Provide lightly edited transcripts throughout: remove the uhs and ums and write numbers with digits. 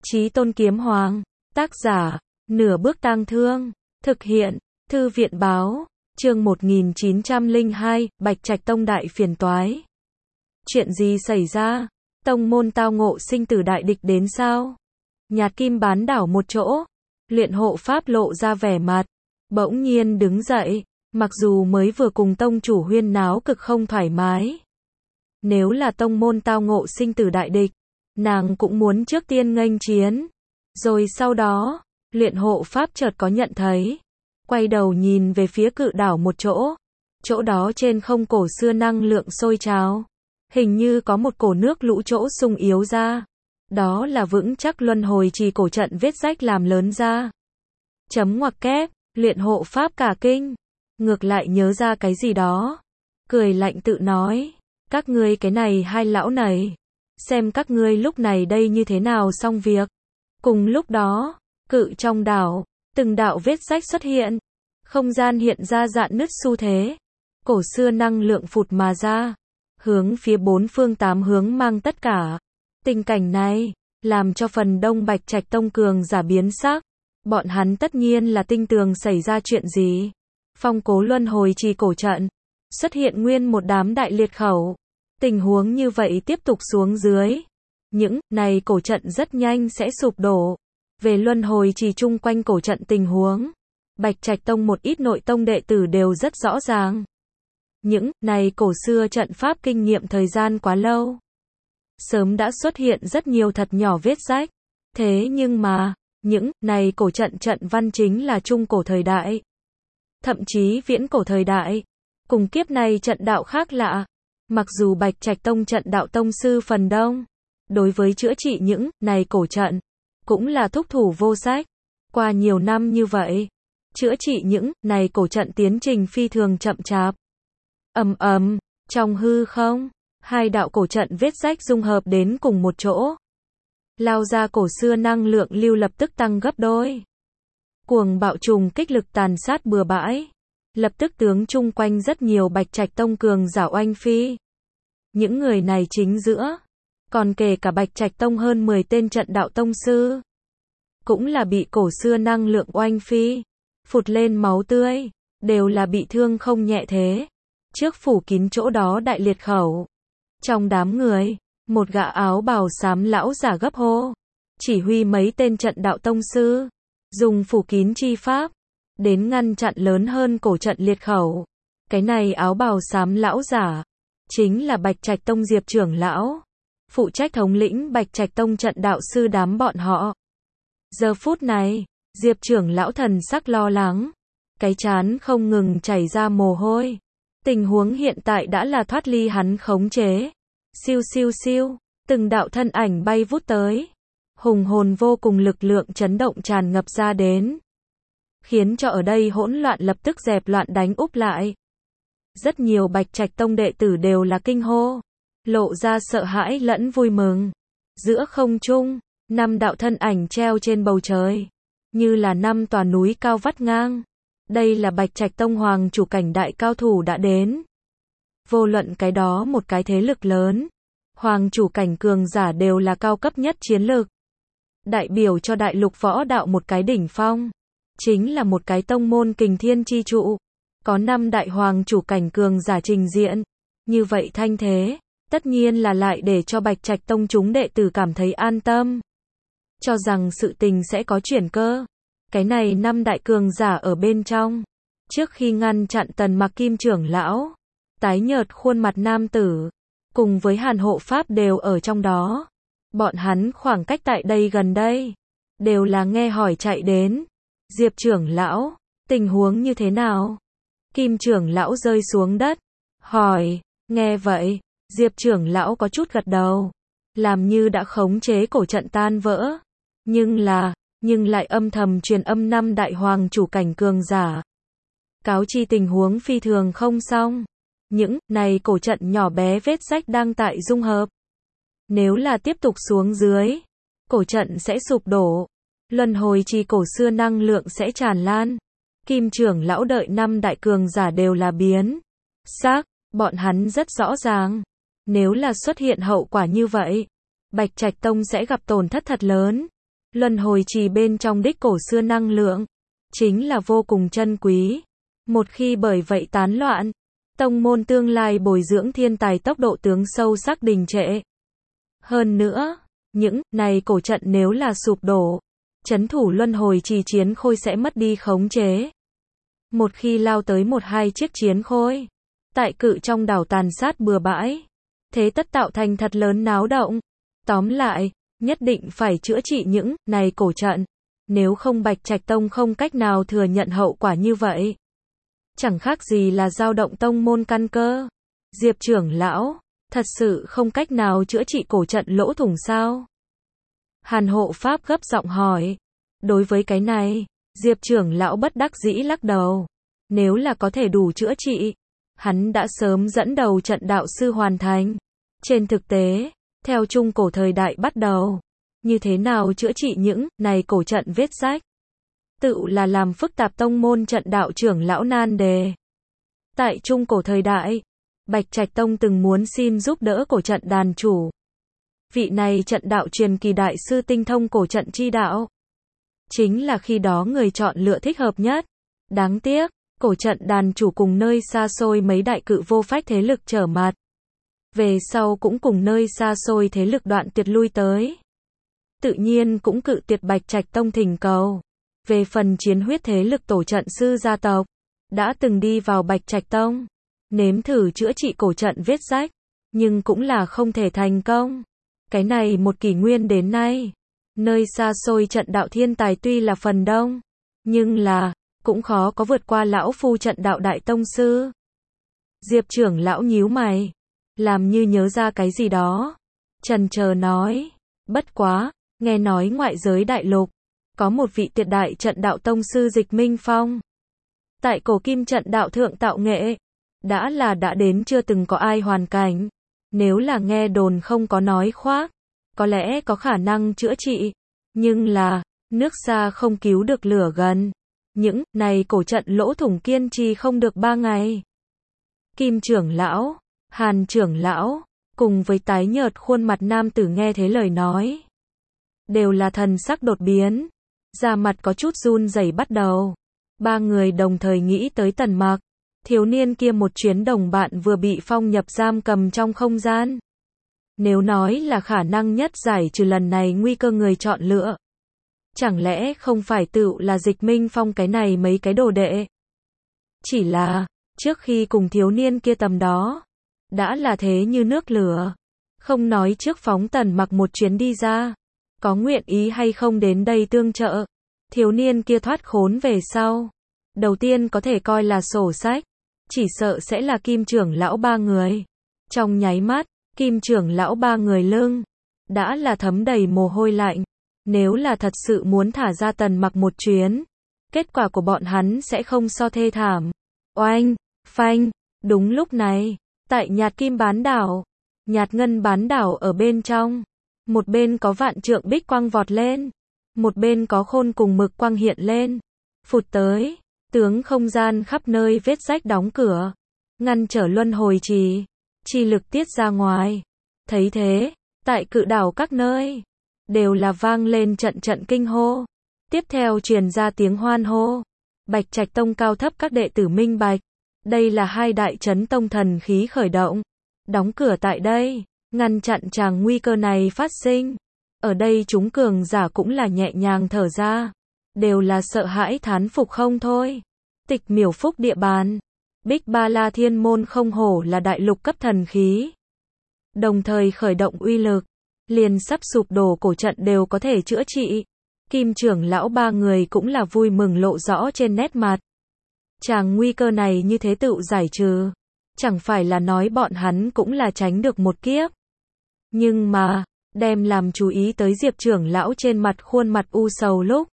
Chí Tôn Kiếm Hoàng, tác giả, Nửa Bước Tang Thương, thực hiện, Thư viện Báo, chương 1902, Bạch Trạch Tông đại phiền toái. Chuyện gì xảy ra? Tông môn tao ngộ sinh tử đại địch đến sao? Nhạt Kim bán đảo một chỗ, luyện hộ pháp lộ ra vẻ mặt, bỗng nhiên đứng dậy, mặc dù mới vừa cùng tông chủ huyên náo cực không thoải mái. Nếu là tông môn tao ngộ sinh tử đại địch, nàng cũng muốn trước tiên nghênh chiến. Rồi sau đó, luyện hộ pháp chợt có nhận thấy, quay đầu nhìn về phía cự đảo một chỗ. Chỗ đó trên không cổ xưa năng lượng sôi trào, hình như có một cổ nước lũ chỗ sung yếu ra. Đó là vững chắc luân hồi trì cổ trận vết rách làm lớn ra. Chấm ngoặc kép, luyện hộ pháp cả kinh, ngược lại nhớ ra cái gì đó, cười lạnh tự nói, các ngươi cái này hai lão này, xem các ngươi lúc này đây như thế nào xong việc. Cùng lúc đó, cự trong đảo, từng đạo vết rách xuất hiện, không gian hiện ra rạn nứt xu thế, cổ xưa năng lượng phụt mà ra, hướng phía bốn phương tám hướng mang tất cả. Tình cảnh này, làm cho phần đông Bạch Trạch Tông cường giả biến sắc, bọn hắn tất nhiên là tinh tường xảy ra chuyện gì. Phong cố luân hồi trì cổ trận, xuất hiện nguyên một đám đại liệt khẩu. Tình huống như vậy tiếp tục xuống dưới, những này cổ trận rất nhanh sẽ sụp đổ. Về luân hồi trì chung quanh cổ trận tình huống, Bạch Trạch Tông một ít nội tông đệ tử đều rất rõ ràng. Những này cổ xưa trận pháp kinh nghiệm thời gian quá lâu, sớm đã xuất hiện rất nhiều thật nhỏ vết rách. Thế nhưng mà, những này cổ trận trận văn chính là trung cổ thời đại, thậm chí viễn cổ thời đại, cùng kiếp này trận đạo khác lạ. Mặc dù Bạch Trạch Tông trận đạo tông sư phần đông, đối với chữa trị những này cổ trận, cũng là thúc thủ vô sách. Qua nhiều năm như vậy, chữa trị những này cổ trận tiến trình phi thường chậm chạp. Ầm ầm, trong hư không, hai đạo cổ trận vết rách dung hợp đến cùng một chỗ. Lao ra cổ xưa năng lượng lưu lập tức tăng gấp đôi. Cuồng bạo trùng kích lực tàn sát bừa bãi, lập tức tướng chung quanh rất nhiều Bạch Trạch Tông cường giả oanh phi. Những người này chính giữa, còn kể cả Bạch Trạch Tông hơn 10 tên trận đạo tông sư, cũng là bị cổ xưa năng lượng oanh phi, phụt lên máu tươi, đều là bị thương không nhẹ thế. Trước phủ kín chỗ đó đại liệt khẩu, trong đám người, một gã áo bào xám lão giả gấp hô, chỉ huy mấy tên trận đạo tông sư, dùng phủ kín chi pháp, đến ngăn chặn lớn hơn cổ trận liệt khẩu. Cái này áo bào xám lão giả, chính là Bạch Trạch Tông Diệp trưởng lão, phụ trách thống lĩnh Bạch Trạch Tông trận đạo sư đám bọn họ. Giờ phút này, Diệp trưởng lão thần sắc lo lắng, cái trán không ngừng chảy ra mồ hôi. Tình huống hiện tại đã là thoát ly hắn khống chế. Siêu siêu siêu, từng đạo thân ảnh bay vút tới, hùng hồn vô cùng lực lượng chấn động tràn ngập ra đến, khiến cho ở đây hỗn loạn lập tức dẹp loạn đánh úp lại. Rất nhiều Bạch Trạch Tông đệ tử đều là kinh hô, lộ ra sợ hãi lẫn vui mừng. Giữa không trung, 5 đạo thân ảnh treo trên bầu trời, như là 5 tòa núi cao vắt ngang. Đây là Bạch Trạch Tông hoàng chủ cảnh đại cao thủ đã đến. Vô luận cái đó một cái thế lực lớn, hoàng chủ cảnh cường giả đều là cao cấp nhất chiến lực, đại biểu cho đại lục võ đạo một cái đỉnh phong, chính là một cái tông môn kình thiên chi trụ. Có 5 đại hoàng chủ cảnh cường giả trình diện, như vậy thanh thế, tất nhiên là lại để cho Bạch Trạch Tông chúng đệ tử cảm thấy an tâm, cho rằng sự tình sẽ có chuyển cơ. Cái này 5 đại cường giả ở bên trong, trước khi ngăn chặn Tần Mặc Kim trưởng lão, tái nhợt khuôn mặt nam tử, cùng với Hàn hộ pháp đều ở trong đó. Bọn hắn khoảng cách tại đây gần đây, đều là nghe hỏi chạy đến. Diệp trưởng lão, tình huống như thế nào? Kim trưởng lão rơi xuống đất, hỏi. Nghe vậy, Diệp trưởng lão có chút gật đầu, làm như đã khống chế cổ trận tan vỡ, nhưng lại âm thầm truyền âm 5 đại hoàng chủ cảnh cường giả, cáo chi tình huống phi thường không xong. Những này cổ trận nhỏ bé vết rách đang tại dung hợp, nếu là tiếp tục xuống dưới, cổ trận sẽ sụp đổ, luân hồi trì cổ xưa năng lượng sẽ tràn lan. Kim trưởng lão đợi 5 đại cường giả đều là biến sắc, bọn hắn rất rõ ràng, nếu là xuất hiện hậu quả như vậy, Bạch Trạch Tông sẽ gặp tổn thất thật lớn. Luân hồi trì bên trong đích cổ xưa năng lượng, chính là vô cùng chân quý. Một khi bởi vậy tán loạn, tông môn tương lai bồi dưỡng thiên tài tốc độ tướng sâu sắc đình trệ. Hơn nữa, những này cổ trận nếu là sụp đổ, trấn thủ luân hồi trì chiến khôi sẽ mất đi khống chế. Một khi lao tới một hai chiếc chiến khôi, tại cự trong đảo tàn sát bừa bãi, thế tất tạo thành thật lớn náo động. Tóm lại, nhất định phải chữa trị những này cổ trận, nếu không Bạch Trạch Tông không cách nào thừa nhận hậu quả như vậy. Chẳng khác gì là dao động tông môn căn cơ. Diệp trưởng lão, thật sự không cách nào chữa trị cổ trận lỗ thủng sao? Hàn Hộ Pháp gấp giọng hỏi. Đối với cái này, Diệp trưởng lão bất đắc dĩ lắc đầu. Nếu là có thể đủ chữa trị, hắn đã sớm dẫn đầu trận đạo sư hoàn thành. Trên thực tế, theo trung cổ thời đại bắt đầu, như thế nào chữa trị những này cổ trận vết rách? Tự là làm phức tạp tông môn trận đạo trưởng lão nan đề. Tại trung cổ thời đại, Bạch Trạch Tông từng muốn xin giúp đỡ cổ trận đàn chủ. Vị này trận đạo truyền kỳ đại sư tinh thông cổ trận chi đạo. Chính là khi đó người chọn lựa thích hợp nhất. Đáng tiếc, cổ trận đàn chủ cùng nơi xa xôi mấy đại cự vô phách thế lực trở mặt. Về sau cũng cùng nơi xa xôi thế lực đoạn tuyệt lui tới. Tự nhiên cũng cự tuyệt Bạch Trạch Tông thỉnh cầu. Về phần chiến huyết thế lực tổ trận sư gia tộc, đã từng đi vào Bạch Trạch Tông, nếm thử chữa trị cổ trận vết rách, nhưng cũng là không thể thành công. Cái này một kỷ nguyên đến nay, nơi xa xôi trận đạo thiên tài tuy là phần đông, nhưng là, cũng khó có vượt qua lão phu trận đạo đại tông sư. Diệp trưởng lão nhíu mày, làm như nhớ ra cái gì đó. Chần chờ nói, bất quá, nghe nói ngoại giới đại lục, có một vị tuyệt đại trận đạo tông sư Dịch Minh Phong. Tại cổ kim trận đạo thượng tạo nghệ, đã đến chưa từng có ai hoàn cảnh. Nếu là nghe đồn không có nói khoác, có lẽ có khả năng chữa trị. Nhưng là, nước xa không cứu được lửa gần. Những này cổ trận lỗ thủng kiên trì không được 3 ngày. Kim trưởng lão, Hàn trưởng lão, cùng với tái nhợt khuôn mặt nam tử nghe thế lời nói, đều là thần sắc đột biến, da mặt có chút run rẩy bắt đầu. 3 người đồng thời nghĩ tới Tần Mặc, thiếu niên kia một chuyến đồng bạn vừa bị phong nhập giam cầm trong không gian. Nếu nói là khả năng nhất giải trừ lần này nguy cơ người chọn lựa, chẳng lẽ không phải tự là Dịch Minh Phong cái này mấy cái đồ đệ? Chỉ là, trước khi cùng thiếu niên kia tầm đó, đã là thế như nước lửa. Không nói trước phóng Tần Mặc một chuyến đi ra, có nguyện ý hay không đến đây tương trợ. Thiếu niên kia thoát khốn về sau, đầu tiên có thể coi là sổ sách, chỉ sợ sẽ là Kim trưởng lão 3 người. Trong nháy mắt, Kim trưởng lão 3 người lưng, đã là thấm đầy mồ hôi lạnh. Nếu là thật sự muốn thả ra Tần Mặc một chuyến, kết quả của bọn hắn sẽ không so thê thảm. Oanh, phanh, đúng lúc này, tại Nhạt Kim bán đảo, Nhạt Ngân bán đảo ở bên trong, một bên có vạn trượng bích quang vọt lên, một bên có khôn cùng mực quang hiện lên, phụt tới, tướng không gian khắp nơi vết rách đóng cửa, ngăn trở luân hồi trì, chi lực tiết ra ngoài. Thấy thế, tại cự đảo các nơi, đều là vang lên trận trận kinh hô. Tiếp theo truyền ra tiếng hoan hô. Bạch Trạch Tông cao thấp các đệ tử minh bạch, đây là 2 đại chấn tông thần khí khởi động, đóng cửa tại đây, ngăn chặn tràng nguy cơ này phát sinh. Ở đây chúng cường giả cũng là nhẹ nhàng thở ra, đều là sợ hãi thán phục không thôi. Tịch Miểu Phúc địa bàn, Bích Ba La Thiên môn không hổ là đại lục cấp thần khí. Đồng thời khởi động uy lực, liền sắp sụp đổ cổ trận đều có thể chữa trị. Kim trưởng lão 3 người cũng là vui mừng lộ rõ trên nét mặt. Chàng nguy cơ này như thế tự giải trừ, chẳng phải là nói bọn hắn cũng là tránh được một kiếp. Nhưng mà, đem làm chú ý tới Diệp trưởng lão trên mặt khuôn mặt u sầu lúc,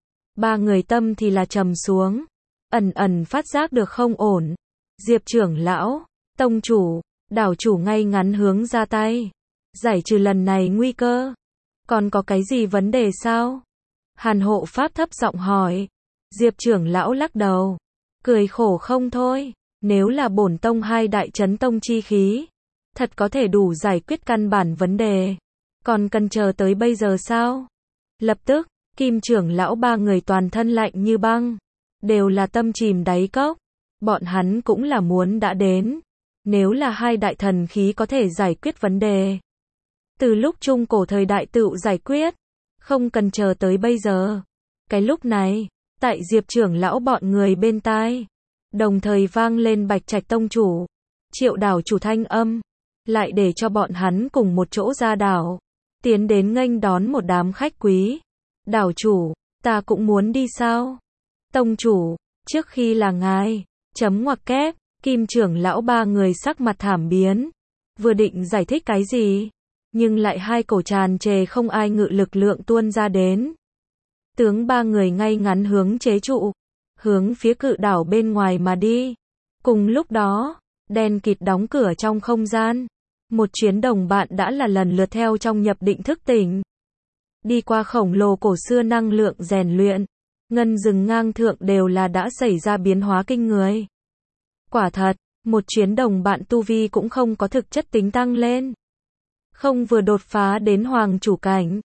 3 người tâm thì là trầm xuống, ẩn ẩn phát giác được không ổn. Diệp trưởng lão, tông chủ, đảo chủ ngay ngắn hướng ra tay, giải trừ lần này nguy cơ. Còn có cái gì vấn đề sao? Hàn Hộ Pháp thấp giọng hỏi. Diệp trưởng lão lắc đầu, cười khổ không thôi. Nếu là bổn tông 2 đại chấn tông chi khí, thật có thể đủ giải quyết căn bản vấn đề. Còn cần chờ tới bây giờ sao? Lập tức, Kim trưởng lão ba người toàn thân lạnh như băng, đều là tâm chìm đáy cốc. Bọn hắn cũng là muốn đã đến. Nếu là hai đại thần khí có thể giải quyết vấn đề, từ lúc trung cổ thời đại tựu giải quyết, không cần chờ tới bây giờ. Cái lúc này, tại Diệp trưởng lão bọn người bên tai, đồng thời vang lên Bạch Trạch tông chủ, Triệu đảo chủ thanh âm, lại để cho bọn hắn cùng một chỗ ra đảo, tiến đến nghênh đón một đám khách quý. Đảo chủ, ta cũng muốn đi sao? Tông chủ, trước khi là ngài, chấm ngoặc kép, Kim trưởng lão ba người sắc mặt thảm biến, vừa định giải thích cái gì, nhưng lại hai cổ tràn trề không ai ngự lực lượng tuôn ra đến. Tướng ba người ngay ngắn hướng chế trụ, hướng phía cự đảo bên ngoài mà đi. Cùng lúc đó, đen kịt đóng cửa trong không gian. Một chuyến đồng bạn đã là lần lượt theo trong nhập định thức tỉnh. Đi qua khổng lồ cổ xưa năng lượng rèn luyện, ngân rừng ngang thượng đều là đã xảy ra biến hóa kinh người. Quả thật, một chuyến đồng bạn tu vi cũng không có thực chất tính tăng lên. Không vừa đột phá đến hoàng chủ cảnh,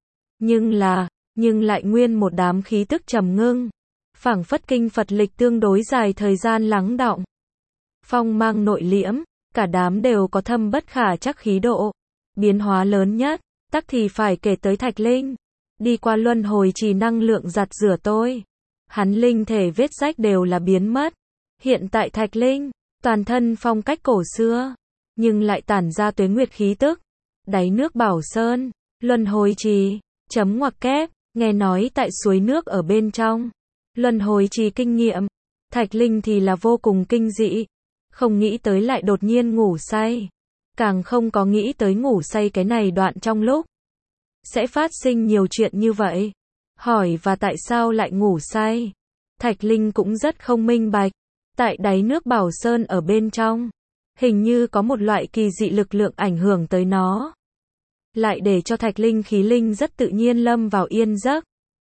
nhưng lại nguyên một đám khí tức trầm ngưng, phảng phất kinh Phật lịch tương đối dài thời gian lắng đọng. Phong mang nội liễm, cả đám đều có thâm bất khả trắc khí độ. Biến hóa lớn nhất, tắc thì phải kể tới Thạch Linh. Đi qua luân hồi trì năng lượng giặt rửa tôi, hắn linh thể vết rách đều là biến mất. Hiện tại Thạch Linh, toàn thân phong cách cổ xưa, nhưng lại tản ra tuế nguyệt khí tức. Đáy nước Bảo Sơn, luân hồi trì, chấm ngoặc kép, nghe nói tại suối nước ở bên trong. Luân hồi trì kinh nghiệm, Thạch Linh thì là vô cùng kinh dị. Không nghĩ tới lại đột nhiên ngủ say. Càng không có nghĩ tới ngủ say cái này đoạn trong lúc sẽ phát sinh nhiều chuyện như vậy. Hỏi và tại sao lại ngủ say? Thạch Linh cũng rất không minh bạch. Tại đáy nước Bảo Sơn ở bên trong, hình như có một loại kỳ dị lực lượng ảnh hưởng tới nó, lại để cho Thạch Linh khí linh rất tự nhiên lâm vào yên giấc.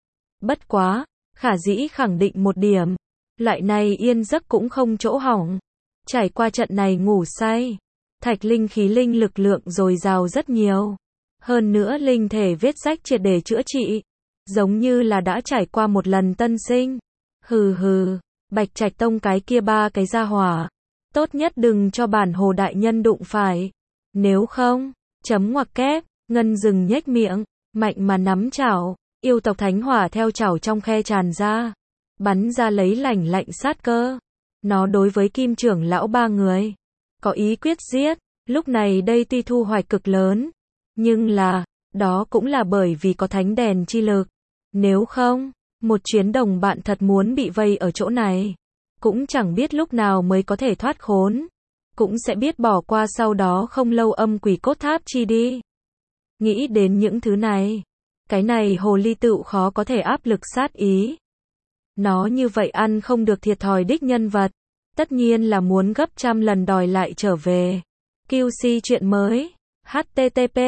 Bất quá, khả dĩ khẳng định một điểm, loại này yên giấc cũng không chỗ hỏng. Trải qua trận này ngủ say, Thạch Linh khí linh lực lượng dồi dào rất nhiều. Hơn nữa linh thể vết rách triệt để chữa trị, giống như là đã trải qua một lần tân sinh. Hừ hừ, Bạch Trạch tông cái kia ba cái gia hỏa, tốt nhất đừng cho bản Hồ đại nhân đụng phải. Nếu không, chấm ngoặc kép, ngân rừng nhếch miệng, mạnh mà nắm chảo, yêu tộc thánh hỏa theo chảo trong khe tràn ra, bắn ra lấy lạnh lạnh sát cơ. Nó đối với Kim trưởng lão ba người có ý quyết giết. Lúc này đây tuy thu hoạch cực lớn, nhưng đó cũng là bởi vì có thánh đèn chi lực. Nếu không, một chuyến đồng bạn thật muốn bị vây ở chỗ này, cũng chẳng biết lúc nào mới có thể thoát khốn, cũng sẽ biết bỏ qua sau đó không lâu âm quỷ cốt tháp chi đi. Nghĩ đến những thứ này, cái này hồ ly tựu khó có thể áp lực sát ý. Nó như vậy ăn không được thiệt thòi đích nhân vật, tất nhiên là muốn gấp trăm lần đòi lại trở về. QC chuyện mới, http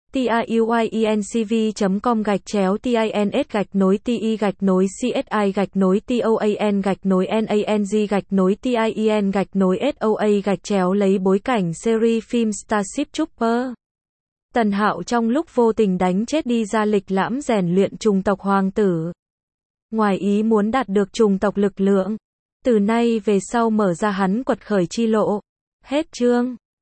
tiuyenCV.com/ti.nối.toan-nang-tin-soa lấy bối cảnh series phim Starship Trooper. Tần Hạo trong lúc vô tình đánh chết đi ra lịch lãm rèn luyện trùng tộc hoàng tử. Ngoài ý muốn đạt được trùng tộc lực lượng. Từ nay về sau mở ra hắn quật khởi chi lộ. Hết chương.